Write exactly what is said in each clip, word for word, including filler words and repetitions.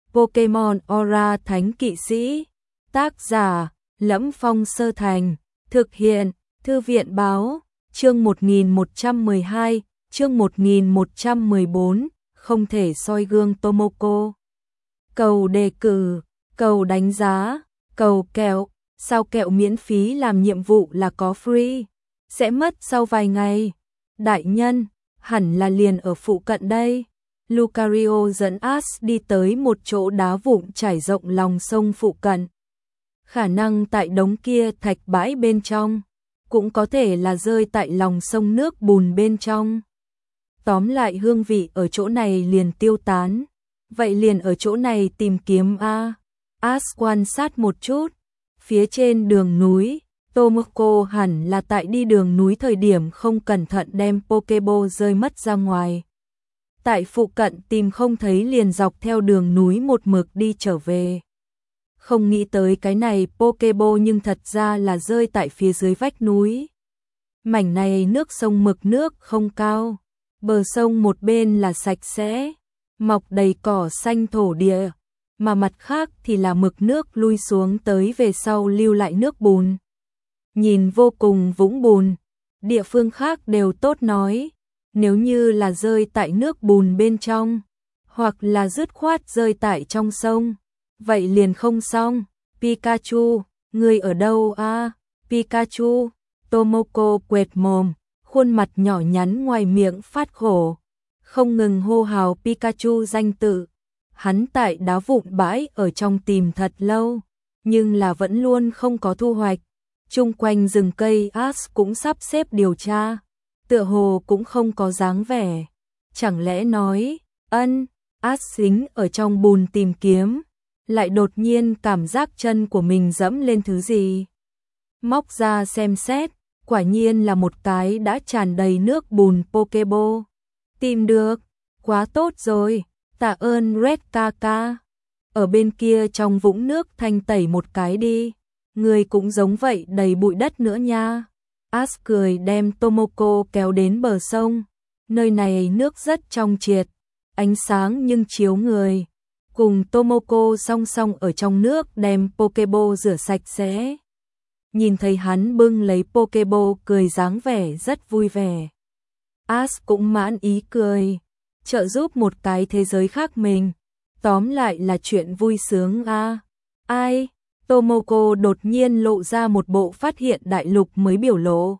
Pokemon Aura Thánh Kỵ Sĩ. Tác giả: Lẫm Phong Sơ Thành. Thực hiện: Thư viện báo. Chương một nghìn một trăm mười hai, chương một nghìn một trăm mười bốn, không thể soi gương Tomoko. Cầu đề cử, cầu đánh giá, cầu kẹo, sao kẹo miễn phí làm nhiệm vụ là có free, sẽ mất sau vài ngày. Đại nhân, hẳn là liền ở phụ cận đây. Lucario dẫn Ash đi tới một chỗ đá vụn trải rộng lòng sông phụ cận. Khả năng tại đống kia thạch bãi bên trong, cũng có thể là rơi tại lòng sông nước bùn bên trong. Tóm lại hương vị ở chỗ này liền tiêu tán. Vậy liền ở chỗ này tìm kiếm a. Ash quan sát một chút, phía trên đường núi, Tomoko hẳn là tại đi đường núi thời điểm không cẩn thận đem Pokeball rơi mất ra ngoài. Tại phụ cận tìm không thấy liền dọc theo đường núi một mực đi trở về. Không nghĩ tới cái này Pokeball nhưng thật ra là rơi tại phía dưới vách núi. Mảnh này nước sông mực nước không cao, bờ sông một bên là sạch sẽ, mọc đầy cỏ xanh thổ địa, mà mặt khác thì là mực nước lui xuống tới về sau lưu lại nước bùn. Nhìn vô cùng vũng bùn, địa phương khác đều tốt nói, nếu như là rơi tại nước bùn bên trong, hoặc là dứt khoát rơi tại trong sông, vậy liền không xong. Pikachu, ngươi ở đâu a? À? Pikachu, Tomoko quệt mồm, khuôn mặt nhỏ nhắn ngoài miệng phát khổ, không ngừng hô hào Pikachu danh tự. Hắn tại đá vụn bãi ở trong tìm thật lâu, nhưng là vẫn luôn không có thu hoạch. Chung quanh rừng cây Ash cũng sắp xếp điều tra, tựa hồ cũng không có dáng vẻ. Chẳng lẽ nói, ân, Ash xính ở trong bùn tìm kiếm, lại đột nhiên cảm giác chân của mình dẫm lên thứ gì. Móc ra xem xét, quả nhiên là một cái đã tràn đầy nước bùn Pokeball. Tìm được, quá tốt rồi, tạ ơn Red Kaka. Ở bên kia trong vũng nước thanh tẩy một cái đi, người cũng giống vậy đầy bụi đất nữa nha. Ash cười đem Tomoko kéo đến bờ sông, nơi này nước rất trong triệt, ánh sáng nhưng chiếu người. Cùng Tomoko song song ở trong nước đem Pokeball rửa sạch sẽ. Nhìn thấy hắn bưng lấy Pokeball cười dáng vẻ rất vui vẻ. Ash cũng mãn ý cười, trợ giúp một cái thế giới khác mình. Tóm lại là chuyện vui sướng a. À. Ai? Tomoko đột nhiên lộ ra một bộ phát hiện đại lục mới biểu lộ.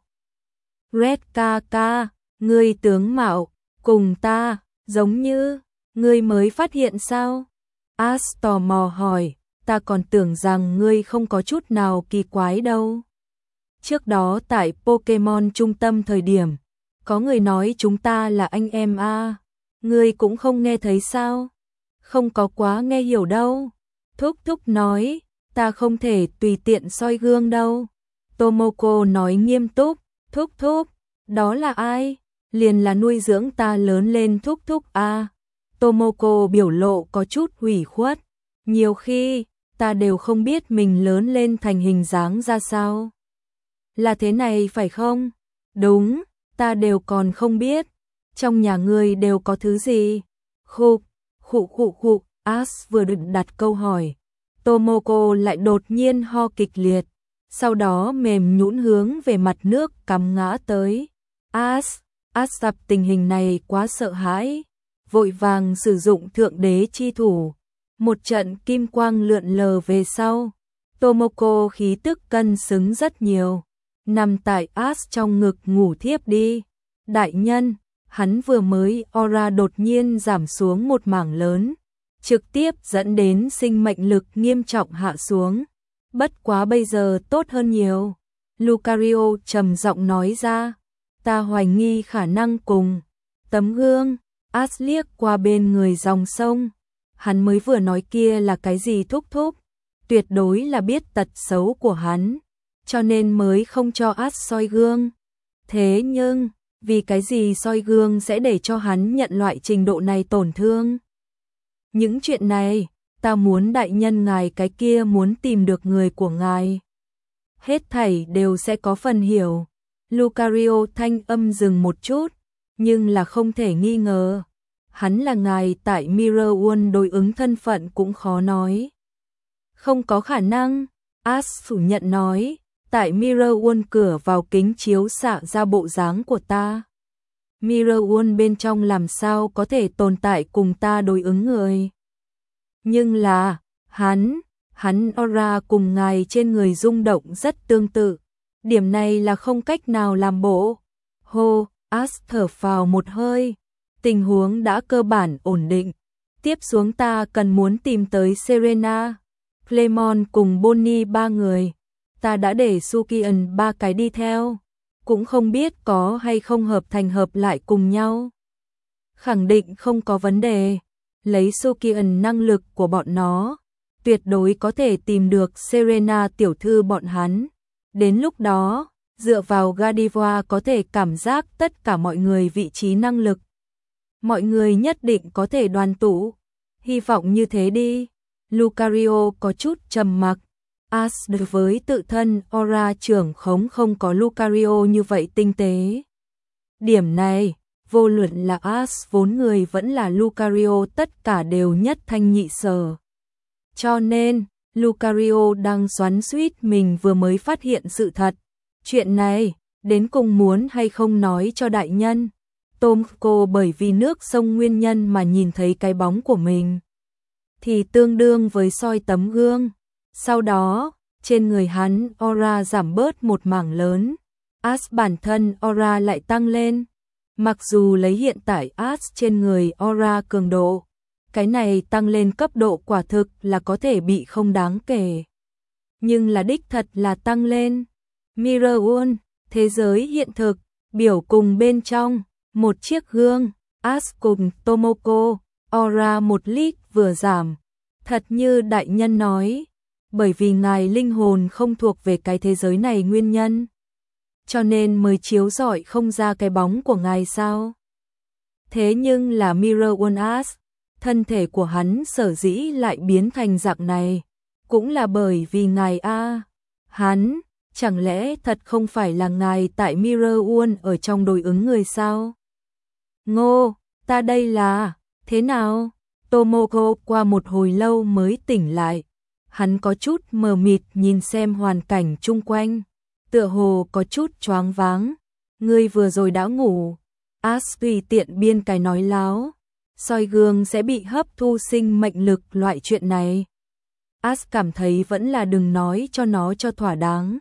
Red Kaka, ngươi tướng mạo cùng ta giống như, ngươi mới phát hiện sao? Ash tò mò hỏi, ta còn tưởng rằng ngươi không có chút nào kỳ quái đâu. Trước đó tại Pokemon trung tâm thời điểm, có người nói chúng ta là anh em a. À. Ngươi cũng không nghe thấy sao? Không có quá nghe hiểu đâu. Thúc thúc nói, ta không thể tùy tiện soi gương đâu. Tomoko nói nghiêm túc, thúc thúc, đó là ai? Liền là nuôi dưỡng ta lớn lên thúc thúc a. À. Tomoko biểu lộ có chút hủy khuất. Nhiều khi, ta đều không biết mình lớn lên thành hình dáng ra sao. Là thế này phải không? Đúng, ta đều còn không biết. Trong nhà ngươi đều có thứ gì? Khục, khụ khụ khụ, Ash vừa định đặt câu hỏi. Tomoko lại đột nhiên ho kịch liệt, sau đó mềm nhũn hướng về mặt nước cắm ngã tới. Ash, Ash gặp tình hình này quá sợ hãi, vội vàng sử dụng thượng đế chi thủ. Một trận kim quang lượn lờ về sau, Tomoko khí tức cân xứng rất nhiều, nằm tại Ash trong ngực ngủ thiếp đi. Đại nhân, hắn vừa mới aura đột nhiên giảm xuống một mảng lớn, trực tiếp dẫn đến sinh mệnh lực nghiêm trọng hạ xuống. Bất quá bây giờ tốt hơn nhiều. Lucario trầm giọng nói ra, ta hoài nghi khả năng cùng tấm gương. Ash liếc qua bên người dòng sông, hắn mới vừa nói kia là cái gì thúc thúc, tuyệt đối là biết tật xấu của hắn, cho nên mới không cho Ash soi gương. Thế nhưng, vì cái gì soi gương sẽ để cho hắn nhận loại trình độ này tổn thương? Những chuyện này, ta muốn đại nhân ngài cái kia muốn tìm được người của ngài. Hết thảy đều sẽ có phần hiểu. Lucario thanh âm dừng một chút, nhưng là không thể nghi ngờ. hắn là ngài tại Mirror World đối ứng thân phận cũng khó nói. Không có khả năng, Ash phủ nhận nói, tại Mirror World cửa vào kính chiếu xạ ra bộ dáng của ta. Mirror World bên trong làm sao có thể tồn tại cùng ta đối ứng người. Nhưng là, hắn, hắn aura cùng ngài trên người rung động rất tương tự. Điểm này là không cách nào làm bộ. Hô, Ash thở phào một hơi. Tình huống đã cơ bản ổn định. Tiếp xuống ta cần muốn tìm tới Serena, Clemon cùng Bonnie ba người. Ta đã để Sukian ba cái đi theo. Cũng không biết có hay không hợp thành hợp lại cùng nhau. Khẳng định không có vấn đề. Lấy Sukian năng lực của bọn nó, tuyệt đối có thể tìm được Serena tiểu thư bọn hắn. Đến lúc đó, dựa vào Gardevoir có thể cảm giác tất cả mọi người vị trí năng lực. Mọi người nhất định có thể đoàn tụ. Hy vọng như thế đi. Lucario có chút trầm mặc. Ash đối với tự thân aura trưởng khống không có Lucario như vậy tinh tế. Điểm này, vô luận là Ash vốn người vẫn là Lucario tất cả đều nhất thanh nhị sở. Cho nên, Lucario đang xoắn xuýt mình vừa mới phát hiện sự thật. Chuyện này, đến cùng muốn hay không nói cho đại nhân. Tomoko bởi vì nước sông nguyên nhân mà nhìn thấy cái bóng của mình. Thì tương đương với soi tấm gương. Sau đó, trên người hắn aura giảm bớt một mảng lớn. Ash bản thân aura lại tăng lên. Mặc dù lấy hiện tại Ash trên người aura cường độ, cái này tăng lên cấp độ quả thực là có thể bị không đáng kể. Nhưng là đích thật là tăng lên. Mirror World, thế giới hiện thực, biểu cùng bên trong, một chiếc gương, Ash cùng Tomoko, aura một lít vừa giảm. Thật như đại nhân nói, bởi vì ngài linh hồn không thuộc về cái thế giới này nguyên nhân. Cho nên mới chiếu rọi không ra cái bóng của ngài sao. Thế nhưng là Mirror World Ash, thân thể của hắn sở dĩ lại biến thành dạng này, cũng là bởi vì ngài a. Hắn, chẳng lẽ thật không phải là ngài tại Mirror World ở trong đối ứng người sao? Ngô, ta đây là, thế nào? Tomoko qua một hồi lâu mới tỉnh lại. Hắn có chút mờ mịt nhìn xem hoàn cảnh chung quanh, tựa hồ có chút choáng váng. Ngươi vừa rồi đã ngủ. Ash tùy tiện biên cái nói láo. Soi gương sẽ bị hấp thu sinh mệnh lực loại chuyện này. Ash cảm thấy vẫn là đừng nói cho nó cho thỏa đáng.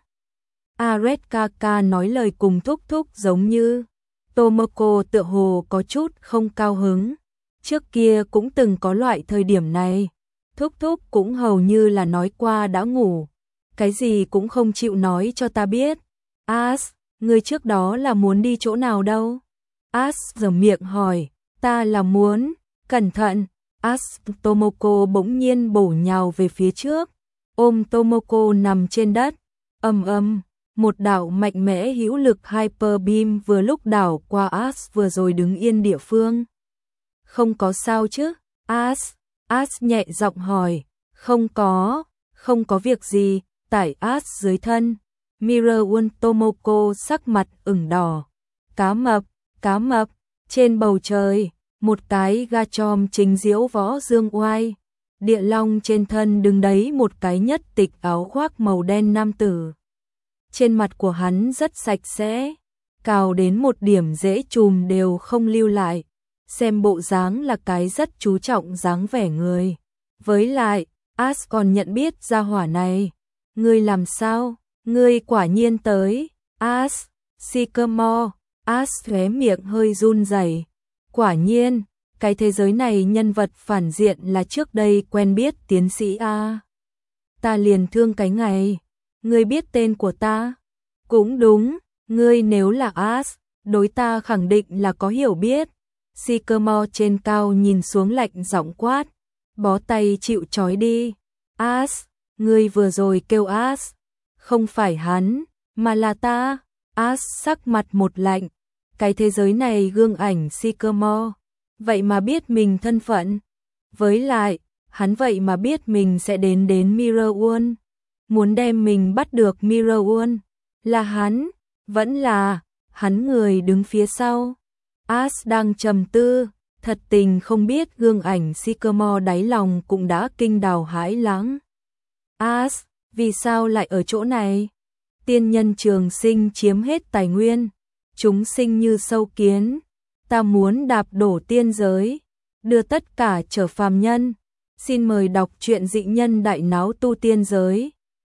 Ares Kaka nói lời cùng thúc thúc giống như. Tomoko tựa hồ có chút không cao hứng. Trước kia cũng từng có loại thời điểm này. Thúc thúc cũng hầu như là nói qua đã ngủ. Cái gì cũng không chịu nói cho ta biết. Ash, ngươi trước đó là muốn đi chỗ nào đâu? Ash giở miệng hỏi. Ta là muốn, cẩn thận. Ash, Tomoko bỗng nhiên bổ nhào về phía trước. Ôm Tomoko nằm trên đất. Ầm ầm, một đạo mạnh mẽ hữu lực Hyper Beam vừa lúc đảo qua Ash vừa rồi đứng yên địa phương. Không có sao chứ? Ash, Ash nhẹ giọng hỏi. Không có, không có việc gì. Tải Ash dưới thân. Mirror World Tomoko sắc mặt ửng đỏ. Cá mập, cá mập. Trên bầu trời, một cái ga chom trình diễu võ dương oai. Địa long trên thân đứng đấy một cái nhất tịch áo khoác màu đen nam tử. Trên mặt của hắn rất sạch sẽ, cào đến một điểm dễ chùm đều không lưu lại. Xem bộ dáng là cái rất chú trọng dáng vẻ người. Với lại, Ash còn nhận biết ra hỏa này. Ngươi làm sao? Ngươi quả nhiên tới. Ash, Sycamore. Ash khóe miệng hơi run rẩy. Quả nhiên, cái thế giới này nhân vật phản diện là trước đây quen biết tiến sĩ A. Ta liền thương cái ngày. Ngươi biết tên của ta? Cũng đúng, ngươi nếu là Ash, đối ta khẳng định là có hiểu biết. Sycamore trên cao nhìn xuống lạnh giọng quát. Bó tay chịu trói đi. Ash, ngươi vừa rồi kêu Ash. Không phải hắn, mà là ta. Ash sắc mặt một lạnh. Cái thế giới này gương ảnh Sycamore. Vậy mà biết mình thân phận. Với lại, hắn vậy mà biết mình sẽ đến đến Mirror World. Muốn đem mình bắt được Mirror World. Là hắn, vẫn là, hắn người đứng phía sau. Ash đang trầm tư, Thật tình không biết gương ảnh Sycamore đáy lòng cũng đã kinh đào hãi lãng. As, vì sao lại ở chỗ này? Tiên nhân trường sinh chiếm hết tài nguyên, chúng sinh như sâu kiến, ta muốn đạp đổ tiên giới, đưa tất cả trở phàm nhân. Xin mời đọc truyện Dị Nhân Đại Náo Tu Tiên Giới.